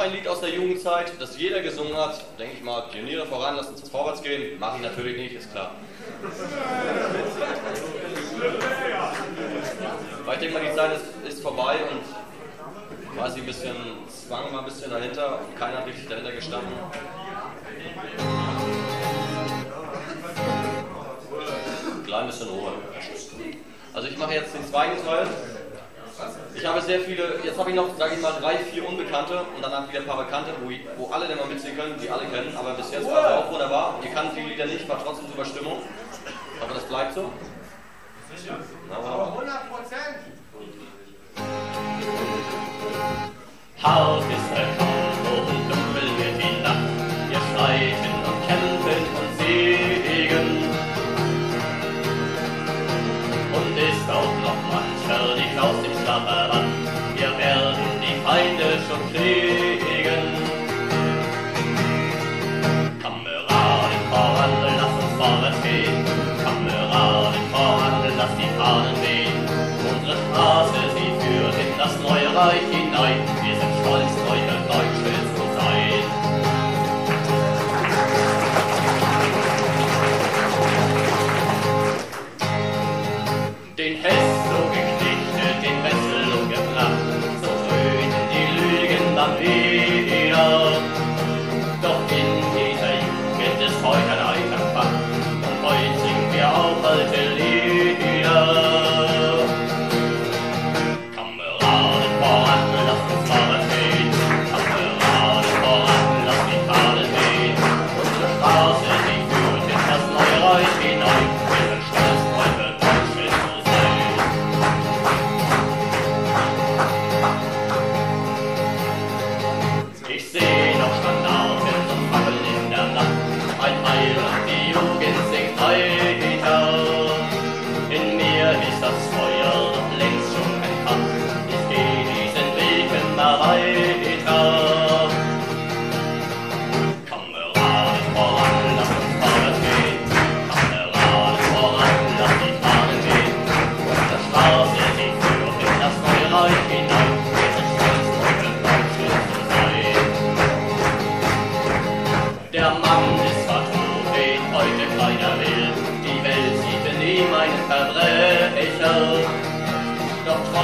ein Lied aus der Jugendzeit, das jeder gesungen hat. Denke ich mal, Pioniere voran, lasst uns vorwärts gehen. Mache ich natürlich nicht, ist klar. Weil ich denke mal, die Zeit ist vorbei und quasi ein bisschen Zwang war ein bisschen dahinter und keiner hat richtig dahinter gestanden. Ein klein bisschen Ruhe. Also ich mache jetzt den zweiten Teil. Ich habe sehr viele, jetzt habe ich noch, sage ich mal, 3, 4 Unbekannte und danach wieder ein paar Bekannte, wo alle dann mal mitsingen können, die alle kennen, aber bis jetzt war es auch wunderbar. Ihr kannt viele Lieder nicht, war trotzdem super Stimmung. Aber das bleibt so. Sicher. Aber 100%. Hart ist der Kampf und dunkel wird die Nacht. Wir streiten und kämpfen und siegen. Und ist auch noch mancher nicht aus dem Schlaf erwacht. Wir werden die Feinde schon kriegen. Kameraden voran, lass uns vorwärts gehen. Kameraden voran, lass die Fahnen wehen. Unsere Straße, sie führt in das neue Reich hinein. Wir sind stolz, neue Deutsche zu sein. Den Hess so geknechtet, den Wessel so gebracht, so töten die Lügen dann wieder. Doch in dieser Jugend ist heute ein alter Fach, und heute singen wir auch alte Lieder. Kameraden voran, lasst uns vorwärts gehen. Kameraden voran, lasst die Fahnen wehen. Unsere Straße, die führt in das neue Reich hinein. Wir sind stolz, heute Deutsche zu sein. Ich seh noch Standarten und Fackeln in der Nacht. Ein Heil und die Jugend singt weiter. In mir ist das Feuer doch längst schon entfacht. Ich geh diesen Weg immer weiter. Kameraden voran, lass uns vorwärts gehen. Kameraden voran, lass die Fahnen wehen. Unsere Straße, sie führt in das neue Reich hinein. Wir sind stolz, heute Deutsche zu sein. Der Mann ist zwar tot, den heute keiner will. Die Welt sieht in ihm einen Verbrecher. Doch